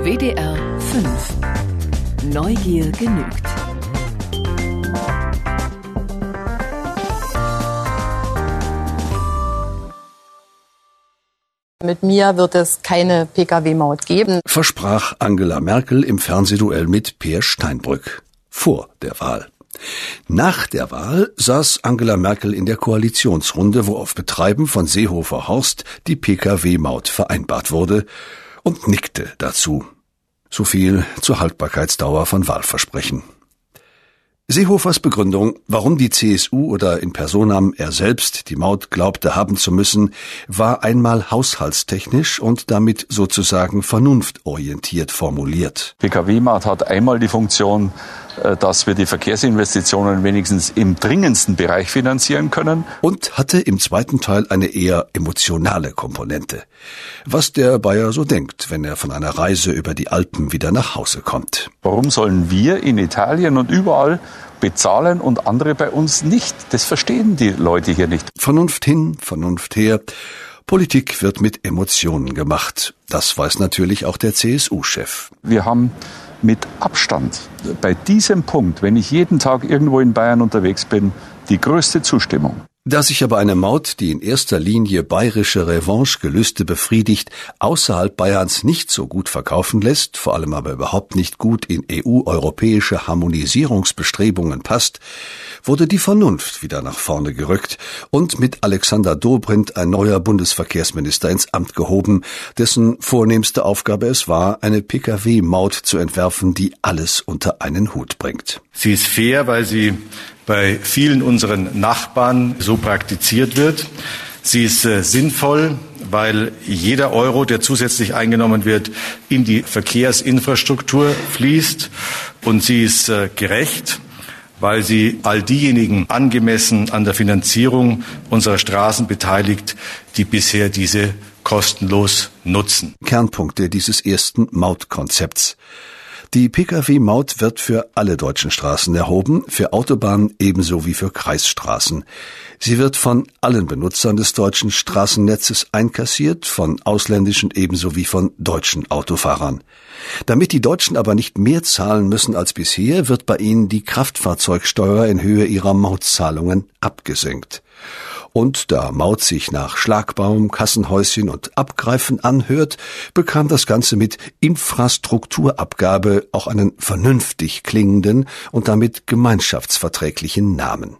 WDR 5. Neugier genügt. Mit mir wird es keine Pkw-Maut geben, versprach Angela Merkel im Fernsehduell mit Peer Steinbrück vor der Wahl. Nach der Wahl saß Angela Merkel in der Koalitionsrunde, wo auf Betreiben von Seehofer Horst die Pkw-Maut vereinbart wurde, und nickte dazu. So viel zur Haltbarkeitsdauer von Wahlversprechen. Seehofers Begründung, warum die CSU oder in Personam er selbst die Maut glaubte haben zu müssen, war einmal haushaltstechnisch und damit sozusagen vernunftorientiert formuliert. Pkw-Maut hat einmal die Funktion, dass wir die Verkehrsinvestitionen wenigstens im dringendsten Bereich finanzieren können. Und hatte im zweiten Teil eine eher emotionale Komponente. Was der Bayer so denkt, wenn er von einer Reise über die Alpen wieder nach Hause kommt. Warum sollen wir in Italien und überall bezahlen und andere bei uns nicht? Das verstehen die Leute hier nicht. Vernunft hin, Vernunft her. Politik wird mit Emotionen gemacht. Das weiß natürlich auch der CSU-Chef. Wir haben mit Abstand bei diesem Punkt, wenn ich jeden Tag irgendwo in Bayern unterwegs bin, die größte Zustimmung. Da sich aber eine Maut, die in erster Linie bayerische Revanchegelüste befriedigt, außerhalb Bayerns nicht so gut verkaufen lässt, vor allem aber überhaupt nicht gut in EU-europäische Harmonisierungsbestrebungen passt, wurde die Vernunft wieder nach vorne gerückt und mit Alexander Dobrindt ein neuer Bundesverkehrsminister ins Amt gehoben, dessen vornehmste Aufgabe es war, eine Pkw-Maut zu entwerfen, die alles unter einen Hut bringt. Sie ist fair, weil sie bei vielen unseren Nachbarn so praktiziert wird. Sie ist sinnvoll, weil jeder Euro, der zusätzlich eingenommen wird, in die Verkehrsinfrastruktur fließt. Und sie ist gerecht, weil sie all diejenigen angemessen an der Finanzierung unserer Straßen beteiligt, die bisher diese kostenlos nutzen. Kernpunkte dieses ersten Mautkonzepts. Die Pkw-Maut wird für alle deutschen Straßen erhoben, für Autobahnen ebenso wie für Kreisstraßen. Sie wird von allen Benutzern des deutschen Straßennetzes einkassiert, von ausländischen ebenso wie von deutschen Autofahrern. Damit die Deutschen aber nicht mehr zahlen müssen als bisher, wird bei ihnen die Kraftfahrzeugsteuer in Höhe ihrer Mautzahlungen abgesenkt. Und da Maut sich nach Schlagbaum, Kassenhäuschen und Abgreifen anhört, bekam das Ganze mit Infrastrukturabgabe auch einen vernünftig klingenden und damit gemeinschaftsverträglichen Namen.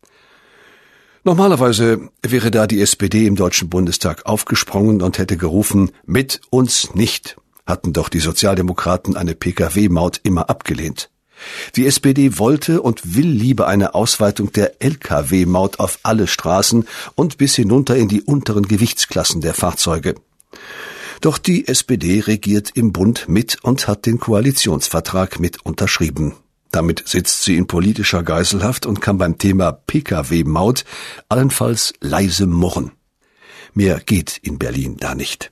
Normalerweise wäre da die SPD im Deutschen Bundestag aufgesprungen und hätte gerufen, mit uns nicht, hatten doch die Sozialdemokraten eine Pkw-Maut immer abgelehnt. Die SPD wollte und will lieber eine Ausweitung der Lkw-Maut auf alle Straßen und bis hinunter in die unteren Gewichtsklassen der Fahrzeuge. Doch die SPD regiert im Bund mit und hat den Koalitionsvertrag mit unterschrieben. Damit sitzt sie in politischer Geiselhaft und kann beim Thema Pkw-Maut allenfalls leise murren. Mehr geht in Berlin da nicht.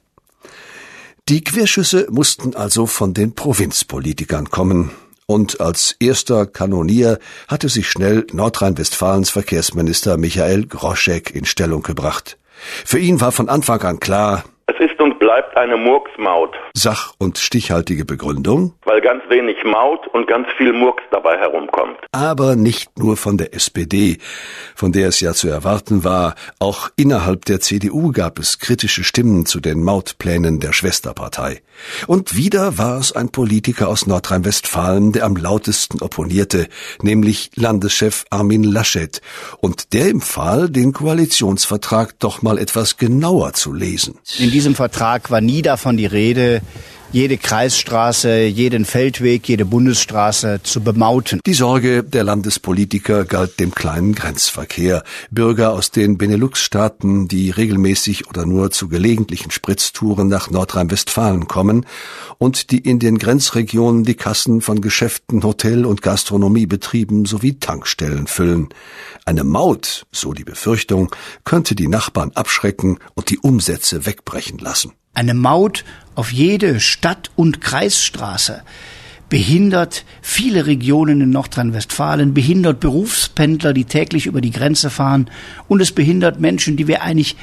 Die Querschüsse mussten also von den Provinzpolitikern kommen. Und als erster Kanonier hatte sich schnell Nordrhein-Westfalens Verkehrsminister Michael Groschek in Stellung gebracht. Für ihn war von Anfang an klar, es ist und bleibt eine Murksmaut. Sach- und stichhaltige Begründung, weil ganz wenig Maut und ganz viel Murks dabei herumkommt. Aber nicht nur von der SPD, von der es ja zu erwarten war. Auch innerhalb der CDU gab es kritische Stimmen zu den Mautplänen der Schwesterpartei. Und wieder war es ein Politiker aus Nordrhein-Westfalen, der am lautesten opponierte, nämlich Landeschef Armin Laschet. Und der empfahl, den Koalitionsvertrag doch mal etwas genauer zu lesen. In diesem Vertrag war nie davon die Rede, jede Kreisstraße, jeden Feldweg, jede Bundesstraße zu bemauten. Die Sorge der Landespolitiker galt dem kleinen Grenzverkehr. Bürger aus den Benelux-Staaten, die regelmäßig oder nur zu gelegentlichen Spritztouren nach Nordrhein-Westfalen kommen und die in den Grenzregionen die Kassen von Geschäften, Hotel- und Gastronomiebetrieben sowie Tankstellen füllen. Eine Maut, so die Befürchtung, könnte die Nachbarn abschrecken und die Umsätze wegbrechen lassen. Eine Maut auf jede Stadt- und Kreisstraße behindert viele Regionen in Nordrhein-Westfalen, behindert Berufspendler, die täglich über die Grenze fahren, und es behindert Menschen, die wir eigentlich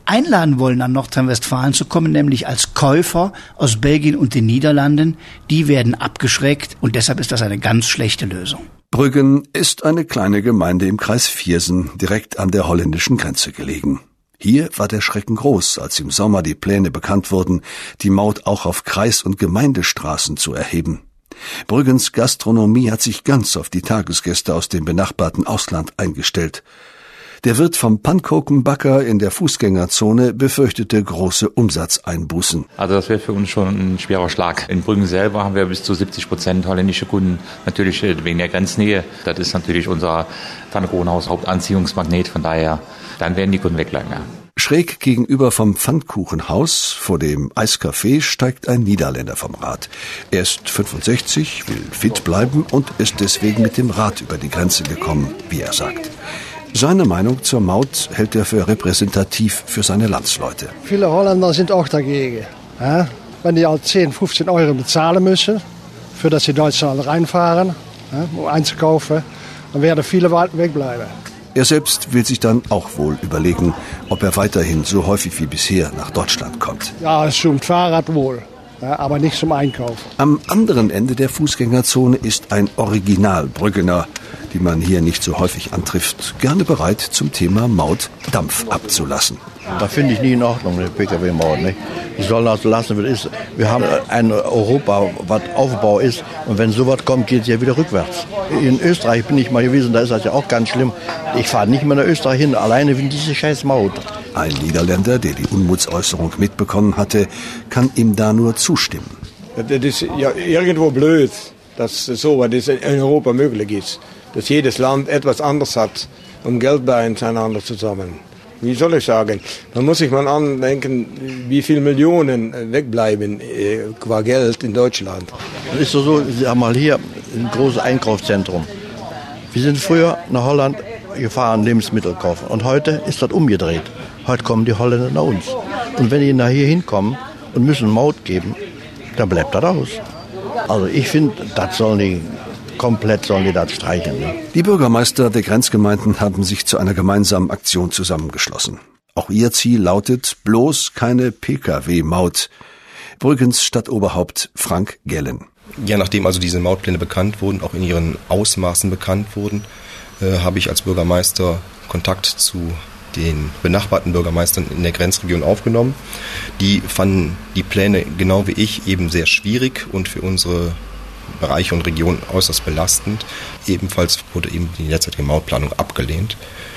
einladen wollen, an Nordrhein-Westfalen zu kommen, nämlich als Käufer aus Belgien und den Niederlanden, die werden abgeschreckt und deshalb ist das eine ganz schlechte Lösung. Brüggen ist eine kleine Gemeinde im Kreis Viersen, direkt an der holländischen Grenze gelegen. Hier war der Schrecken groß, als im Sommer die Pläne bekannt wurden, die Maut auch auf Kreis- und Gemeindestraßen zu erheben. Brüggens Gastronomie hat sich ganz auf die Tagesgäste aus dem benachbarten Ausland eingestellt. Der Wirt vom Pannkuchenbacker in der Fußgängerzone befürchtete große Umsatzeinbußen. Also das wäre für uns schon ein schwerer Schlag. In Brüggen selber haben wir bis zu 70% holländische Kunden, natürlich wegen der Grenznähe. Das ist natürlich unser Pfannkuchenhaus Hauptanziehungsmagnet, von daher, dann werden die Kunden wegbleiben. Ja. Schräg gegenüber vom Pfannkuchenhaus vor dem Eiscafé steigt ein Niederländer vom Rad. Er ist 65, will fit bleiben und ist deswegen mit dem Rad über die Grenze gekommen, wie er sagt. Seine Meinung zur Maut hält er für repräsentativ für seine Landsleute. Viele Holländer sind auch dagegen. Ja? Wenn die halt 10, 15 Euro bezahlen müssen, für dass sie Deutschland reinfahren, ja, um einzukaufen, dann werden viele wegbleiben. Er selbst will sich dann auch wohl überlegen, ob er weiterhin so häufig wie bisher nach Deutschland kommt. Ja, zum Fahrrad wohl, ja, aber nicht zum Einkaufen. Am anderen Ende der Fußgängerzone ist ein Original-Brüggener, die man hier nicht so häufig antrifft, gerne bereit, zum Thema Maut Dampf abzulassen. Da finde ich nie in Ordnung, die Pkw-Maut. Die sollen das lassen, wie es ist. Wir haben ein Europa, was Aufbau ist. Und wenn sowas kommt, geht es ja wieder rückwärts. In Österreich bin ich mal gewesen, da ist das ja auch ganz schlimm. Ich fahre nicht mehr nach Österreich hin, alleine wegen dieser scheiß Maut. Ein Niederländer, der die Unmutsäußerung mitbekommen hatte, kann ihm da nur zustimmen. Das ist ja irgendwo blöd, dass sowas in Europa möglich ist. Dass jedes Land etwas anderes hat, um Geld beieinander zu sammeln. Wie soll ich sagen? Man muss sich mal andenken, wie viele Millionen wegbleiben qua Geld in Deutschland. Das ist so, Sie haben mal hier ein großes Einkaufszentrum. Wir sind früher nach Holland gefahren, Lebensmittel kaufen. Und heute ist das umgedreht. Heute kommen die Holländer nach uns. Und wenn die nach hier hinkommen und müssen Maut geben, dann bleibt das aus. Also ich finde, das sollen die komplett streichen. Ne? Die Bürgermeister der Grenzgemeinden haben sich zu einer gemeinsamen Aktion zusammengeschlossen. Auch ihr Ziel lautet bloß keine Pkw-Maut. Brüggens Stadtoberhaupt Frank Gellen. Ja, nachdem also diese Mautpläne bekannt wurden, auch in ihren Ausmaßen bekannt wurden, habe ich als Bürgermeister Kontakt zu den benachbarten Bürgermeistern in der Grenzregion aufgenommen. Die fanden die Pläne genau wie ich eben sehr schwierig und für unsere Bereiche und Regionen äußerst belastend. Ebenfalls wurde eben die derzeitige Mautplanung abgelehnt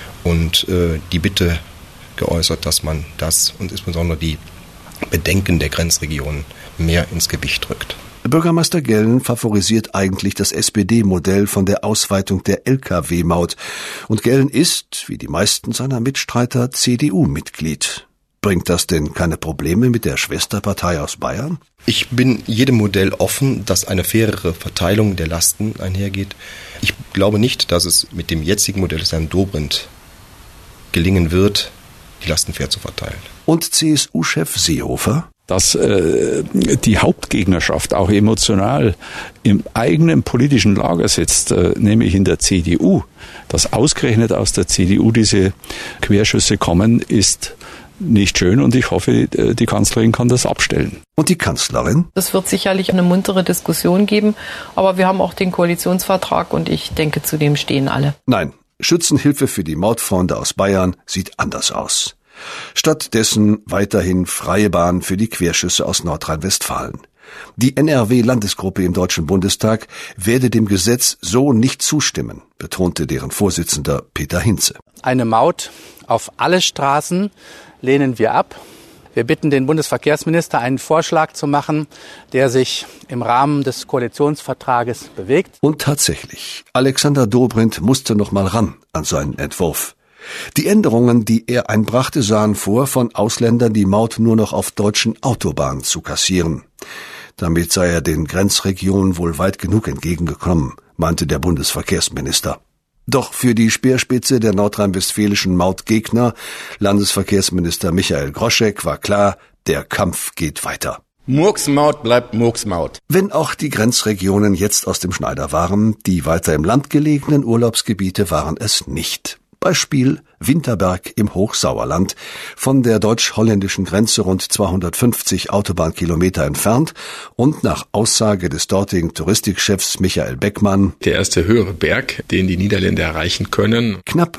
und die Bitte geäußert, dass man das und insbesondere die Bedenken der Grenzregionen mehr ins Gewicht rückt. Bürgermeister Gellen favorisiert eigentlich das SPD-Modell von der Ausweitung der Lkw-Maut. Und Gellen ist, wie die meisten seiner Mitstreiter, CDU-Mitglied. Bringt das denn keine Probleme mit der Schwesterpartei aus Bayern? Ich bin jedem Modell offen, dass eine fairere Verteilung der Lasten einhergeht. Ich glaube nicht, dass es mit dem jetzigen Modell des Herrn Dobrindt gelingen wird, die Lasten fair zu verteilen. Und CSU-Chef Seehofer? Dass die Hauptgegnerschaft auch emotional im eigenen politischen Lager sitzt, nämlich in der CDU. Dass ausgerechnet aus der CDU diese Querschüsse kommen, ist nicht schön und ich hoffe, die Kanzlerin kann das abstellen. Und die Kanzlerin? Es wird sicherlich eine muntere Diskussion geben, aber wir haben auch den Koalitionsvertrag und ich denke, zu dem stehen alle. Nein, Schützenhilfe für die Mautfreunde aus Bayern sieht anders aus. Stattdessen weiterhin freie Bahn für die Querschüsse aus Nordrhein-Westfalen. Die NRW-Landesgruppe im Deutschen Bundestag werde dem Gesetz so nicht zustimmen, betonte deren Vorsitzender Peter Hinze. Eine Maut auf alle Straßen lehnen wir ab. Wir bitten den Bundesverkehrsminister, einen Vorschlag zu machen, der sich im Rahmen des Koalitionsvertrages bewegt. Und tatsächlich, Alexander Dobrindt musste noch mal ran an seinen Entwurf. Die Änderungen, die er einbrachte, sahen vor, von Ausländern die Maut nur noch auf deutschen Autobahnen zu kassieren. Damit sei er den Grenzregionen wohl weit genug entgegengekommen, meinte der Bundesverkehrsminister. Doch für die Speerspitze der nordrhein-westfälischen Mautgegner, Landesverkehrsminister Michael Groschek, war klar, der Kampf geht weiter. Murksmaut bleibt Murksmaut. Wenn auch die Grenzregionen jetzt aus dem Schneider waren, die weiter im Land gelegenen Urlaubsgebiete waren es nicht. Beispiel Winterberg im Hochsauerland, von der deutsch-holländischen Grenze rund 250 Autobahnkilometer entfernt und nach Aussage des dortigen Touristikchefs Michael Beckmann der erste höhere Berg, den die Niederländer erreichen können. Knapp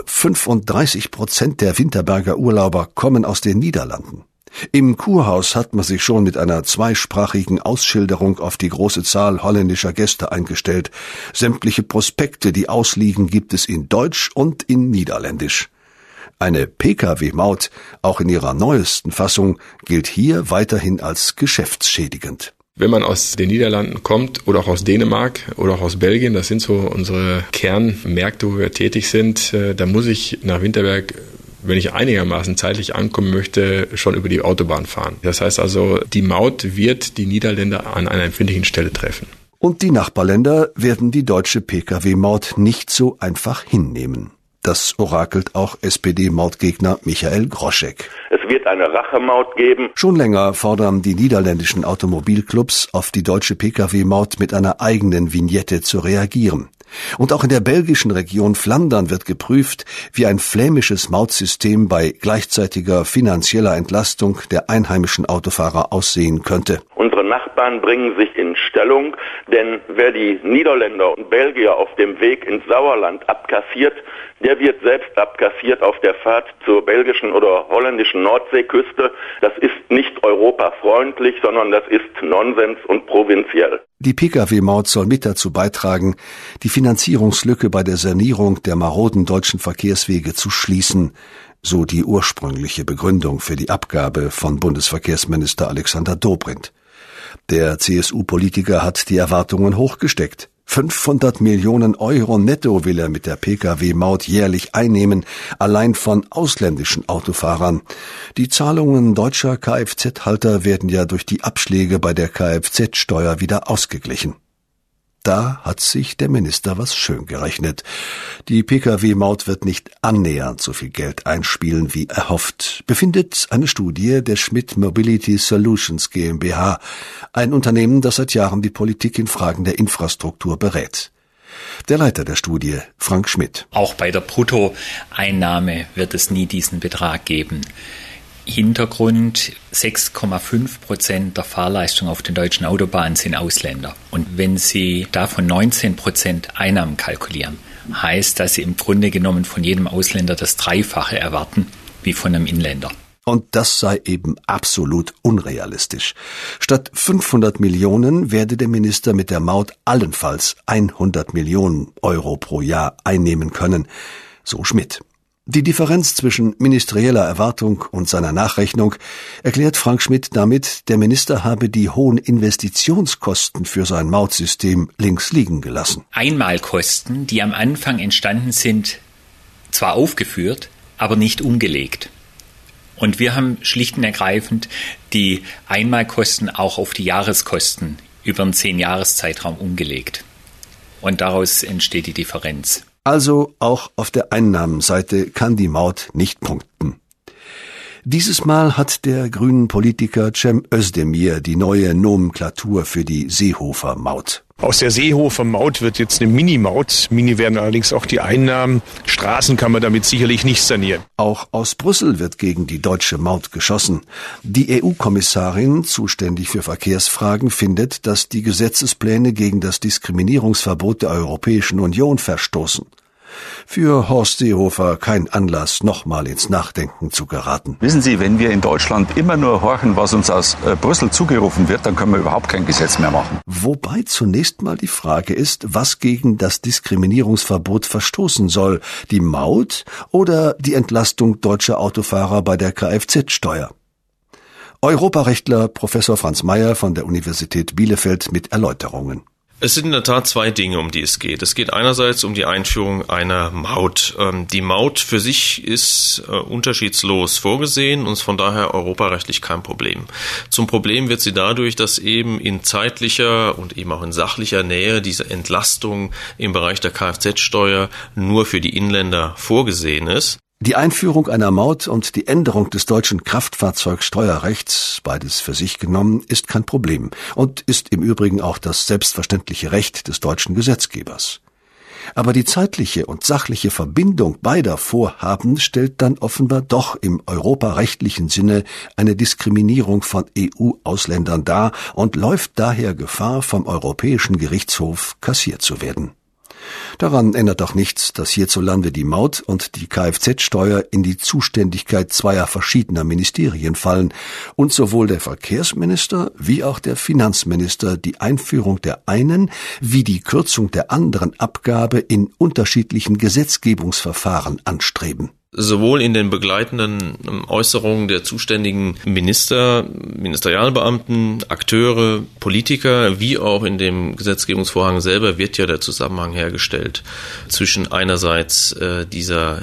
35% der Winterberger Urlauber kommen aus den Niederlanden. Im Kurhaus hat man sich schon mit einer zweisprachigen Ausschilderung auf die große Zahl holländischer Gäste eingestellt. Sämtliche Prospekte, die ausliegen, gibt es in Deutsch und in Niederländisch. Eine Pkw-Maut, auch in ihrer neuesten Fassung, gilt hier weiterhin als geschäftsschädigend. Wenn man aus den Niederlanden kommt oder auch aus Dänemark oder auch aus Belgien, das sind so unsere Kernmärkte, wo wir tätig sind, da muss ich nach Winterberg, wenn ich einigermaßen zeitlich ankommen möchte, schon über die Autobahn fahren. Das heißt also, die Maut wird die Niederländer an einer empfindlichen Stelle treffen. Und die Nachbarländer werden die deutsche Pkw-Maut nicht so einfach hinnehmen. Das orakelt auch SPD-Mautgegner Michael Groschek. Es wird eine Rachemaut geben. Schon länger fordern die niederländischen Automobilclubs, auf die deutsche Pkw-Maut mit einer eigenen Vignette zu reagieren. Und auch in der belgischen Region Flandern wird geprüft, wie ein flämisches Mautsystem bei gleichzeitiger finanzieller Entlastung der einheimischen Autofahrer aussehen könnte. Unsere Nachbarn bringen sich in Stellung, denn wer die Niederländer und Belgier auf dem Weg ins Sauerland abkassiert, der wird selbst abkassiert auf der Fahrt zur belgischen oder holländischen Nordseeküste. Das ist nicht europafreundlich, sondern das ist Nonsens und provinziell. Die Pkw-Maut soll mit dazu beitragen, die Finanzierungslücke bei der Sanierung der maroden deutschen Verkehrswege zu schließen, so die ursprüngliche Begründung für die Abgabe von Bundesverkehrsminister Alexander Dobrindt. Der CSU-Politiker hat die Erwartungen hochgesteckt. 500 Millionen Euro netto will er mit der Pkw-Maut jährlich einnehmen, allein von ausländischen Autofahrern. Die Zahlungen deutscher Kfz-Halter werden ja durch die Abschläge bei der Kfz-Steuer wieder ausgeglichen. Da hat sich der Minister was schön gerechnet. Die Pkw-Maut wird nicht annähernd so viel Geld einspielen wie erhofft, befindet eine Studie der Schmidt Mobility Solutions GmbH, ein Unternehmen, das seit Jahren die Politik in Fragen der Infrastruktur berät. Der Leiter der Studie, Frank Schmidt. Auch bei der Bruttoeinnahme wird es nie diesen Betrag geben. Hintergrund: 6,5% der Fahrleistung auf den deutschen Autobahnen sind Ausländer. Und wenn Sie davon 19% Einnahmen kalkulieren, heißt, dass Sie im Grunde genommen von jedem Ausländer das Dreifache erwarten wie von einem Inländer. Und das sei eben absolut unrealistisch. Statt 500 Millionen werde der Minister mit der Maut allenfalls 100 Millionen Euro pro Jahr einnehmen können, so Schmidt. Die Differenz zwischen ministerieller Erwartung und seiner Nachrechnung erklärt Frank Schmidt damit, der Minister habe die hohen Investitionskosten für sein Mautsystem links liegen gelassen. Einmalkosten, die am Anfang entstanden sind, zwar aufgeführt, aber nicht umgelegt. Und wir haben schlicht und ergreifend die Einmalkosten auch auf die Jahreskosten über einen 10-Jahres-Zeitraum umgelegt. Und daraus entsteht die Differenz. Also auch auf der Einnahmenseite kann die Maut nicht punkten. Dieses Mal hat der grünen Politiker Cem Özdemir die neue Nomenklatur für die Seehofer-Maut. Aus der Seehofer-Maut wird jetzt eine Mini-Maut. Mini werden allerdings auch die Einnahmen. Straßen kann man damit sicherlich nicht sanieren. Auch aus Brüssel wird gegen die deutsche Maut geschossen. Die EU-Kommissarin, zuständig für Verkehrsfragen, findet, dass die Gesetzespläne gegen das Diskriminierungsverbot der Europäischen Union verstoßen. Für Horst Seehofer kein Anlass, nochmal ins Nachdenken zu geraten. Wissen Sie, wenn wir in Deutschland immer nur horchen, was uns aus Brüssel zugerufen wird, dann können wir überhaupt kein Gesetz mehr machen. Wobei zunächst mal die Frage ist, was gegen das Diskriminierungsverbot verstoßen soll, die Maut oder die Entlastung deutscher Autofahrer bei der Kfz-Steuer. Europarechtler Professor Franz Mayer von der Universität Bielefeld mit Erläuterungen. Es sind in der Tat zwei Dinge, um die es geht. Es geht einerseits um die Einführung einer Maut. Die Maut für sich ist unterschiedslos vorgesehen und ist von daher europarechtlich kein Problem. Zum Problem wird sie dadurch, dass eben in zeitlicher und eben auch in sachlicher Nähe diese Entlastung im Bereich der Kfz-Steuer nur für die Inländer vorgesehen ist. Die Einführung einer Maut und die Änderung des deutschen Kraftfahrzeugsteuerrechts, beides für sich genommen, ist kein Problem und ist im Übrigen auch das selbstverständliche Recht des deutschen Gesetzgebers. Aber die zeitliche und sachliche Verbindung beider Vorhaben stellt dann offenbar doch im europarechtlichen Sinne eine Diskriminierung von EU-Ausländern dar und läuft daher Gefahr, vom Europäischen Gerichtshof kassiert zu werden. Daran ändert auch nichts, dass hierzulande die Maut und die Kfz-Steuer in die Zuständigkeit zweier verschiedener Ministerien fallen und sowohl der Verkehrsminister wie auch der Finanzminister die Einführung der einen wie die Kürzung der anderen Abgabe in unterschiedlichen Gesetzgebungsverfahren anstreben. Sowohl in den begleitenden Äußerungen der zuständigen Minister, Ministerialbeamten, Akteure, Politiker, wie auch in dem Gesetzgebungsvorhang selber wird ja der Zusammenhang hergestellt zwischen einerseits dieser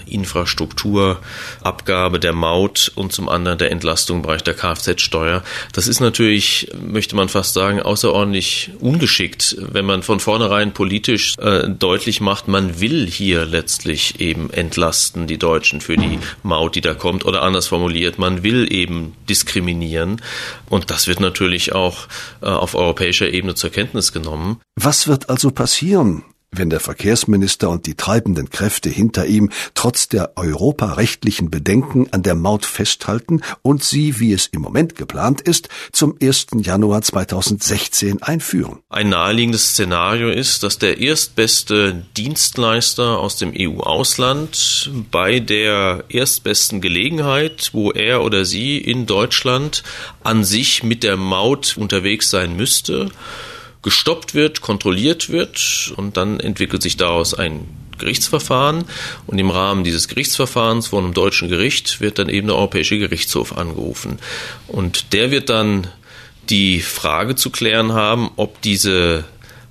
Infrastrukturabgabe der Maut und zum anderen der Entlastung im Bereich der Kfz-Steuer. Das ist natürlich, möchte man fast sagen, außerordentlich ungeschickt, wenn man von vornherein politisch deutlich macht, man will hier letztlich eben entlasten, die Deutschen, für die Maut, die da kommt, oder anders formuliert, man will eben diskriminieren. Und das wird natürlich auch auf europäischer Ebene zur Kenntnis genommen. Was wird also passieren, wenn der Verkehrsminister und die treibenden Kräfte hinter ihm trotz der europarechtlichen Bedenken an der Maut festhalten und sie, wie es im Moment geplant ist, zum 1. Januar 2016 einführen? Ein naheliegendes Szenario ist, dass der erstbeste Dienstleister aus dem EU-Ausland bei der erstbesten Gelegenheit, wo er oder sie in Deutschland an sich mit der Maut unterwegs sein müsste, gestoppt wird, kontrolliert wird und dann entwickelt sich daraus ein Gerichtsverfahren und im Rahmen dieses Gerichtsverfahrens vor einem deutschen Gericht wird dann eben der Europäische Gerichtshof angerufen und der wird dann die Frage zu klären haben, ob diese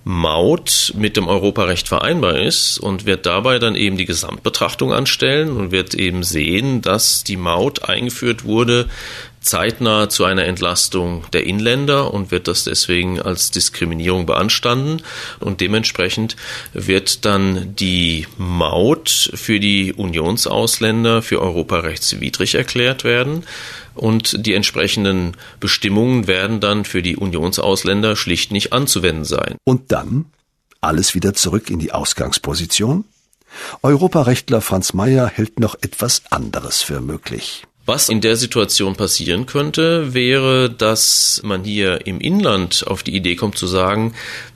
Maut mit dem Europarecht vereinbar ist und wird dabei dann eben die Gesamtbetrachtung anstellen und wird eben sehen, dass die Maut eingeführt wurde zeitnah zu einer Entlastung der Inländer und wird das deswegen als Diskriminierung beanstanden und dementsprechend wird dann die Maut für die Unionsausländer für europarechtswidrig erklärt werden und die entsprechenden Bestimmungen werden dann für die Unionsausländer schlicht nicht anzuwenden sein. Und dann alles wieder zurück in die Ausgangsposition? Europarechtler Franz Mayer hält noch etwas anderes für möglich. Was in der Situation passieren könnte, wäre, dass man hier im Inland auf die Idee kommt zu sagen,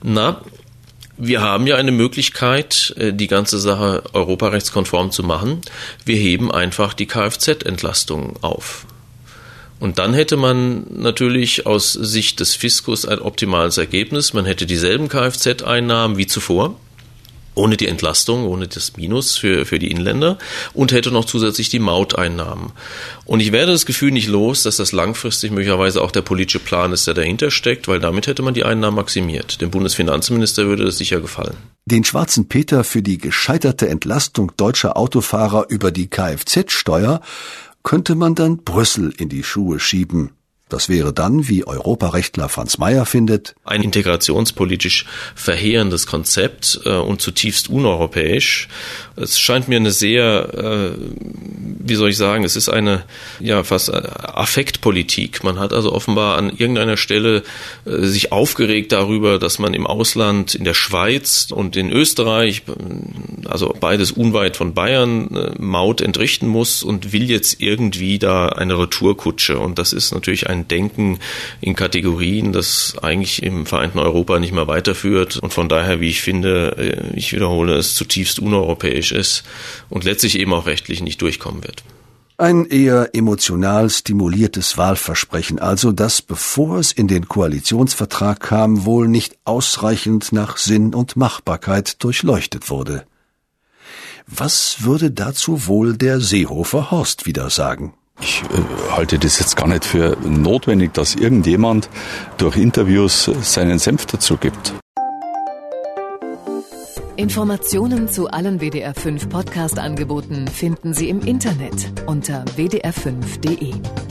wir haben ja eine Möglichkeit, die ganze Sache europarechtskonform zu machen. Wir heben einfach die Kfz-Entlastung auf. Und dann hätte man natürlich aus Sicht des Fiskus ein optimales Ergebnis. Man hätte dieselben Kfz-Einnahmen wie zuvor, ohne die Entlastung, ohne das Minus für die Inländer und hätte noch zusätzlich die Mauteinnahmen. Und ich werde das Gefühl nicht los, dass das langfristig möglicherweise auch der politische Plan ist, der dahinter steckt, weil damit hätte man die Einnahmen maximiert. Dem Bundesfinanzminister würde das sicher gefallen. Den schwarzen Peter für die gescheiterte Entlastung deutscher Autofahrer über die Kfz-Steuer könnte man dann Brüssel in die Schuhe schieben. Das wäre dann, wie Europarechtler Franz Mayer findet, ein integrationspolitisch verheerendes Konzept und zutiefst uneuropäisch. Es scheint mir eine sehr, es ist eine fast Affektpolitik. Man hat also offenbar an irgendeiner Stelle sich aufgeregt darüber, dass man im Ausland, in der Schweiz und in Österreich, also beides unweit von Bayern, Maut entrichten muss und will jetzt irgendwie da eine Retourkutsche. Und das ist natürlich ein Denken in Kategorien, das eigentlich im vereinten Europa nicht mehr weiterführt und von daher, wie ich finde, ich wiederhole es, zutiefst uneuropäisch ist und letztlich eben auch rechtlich nicht durchkommen wird. Ein eher emotional stimuliertes Wahlversprechen also, das, bevor es in den Koalitionsvertrag kam, wohl nicht ausreichend nach Sinn und Machbarkeit durchleuchtet wurde. Was würde dazu wohl der Seehofer Horst wieder sagen? Ich halte das jetzt gar nicht für notwendig, dass irgendjemand durch Interviews seinen Senf dazu gibt. Informationen zu allen WDR 5 Podcast-Angeboten finden Sie im Internet unter wdr5.de.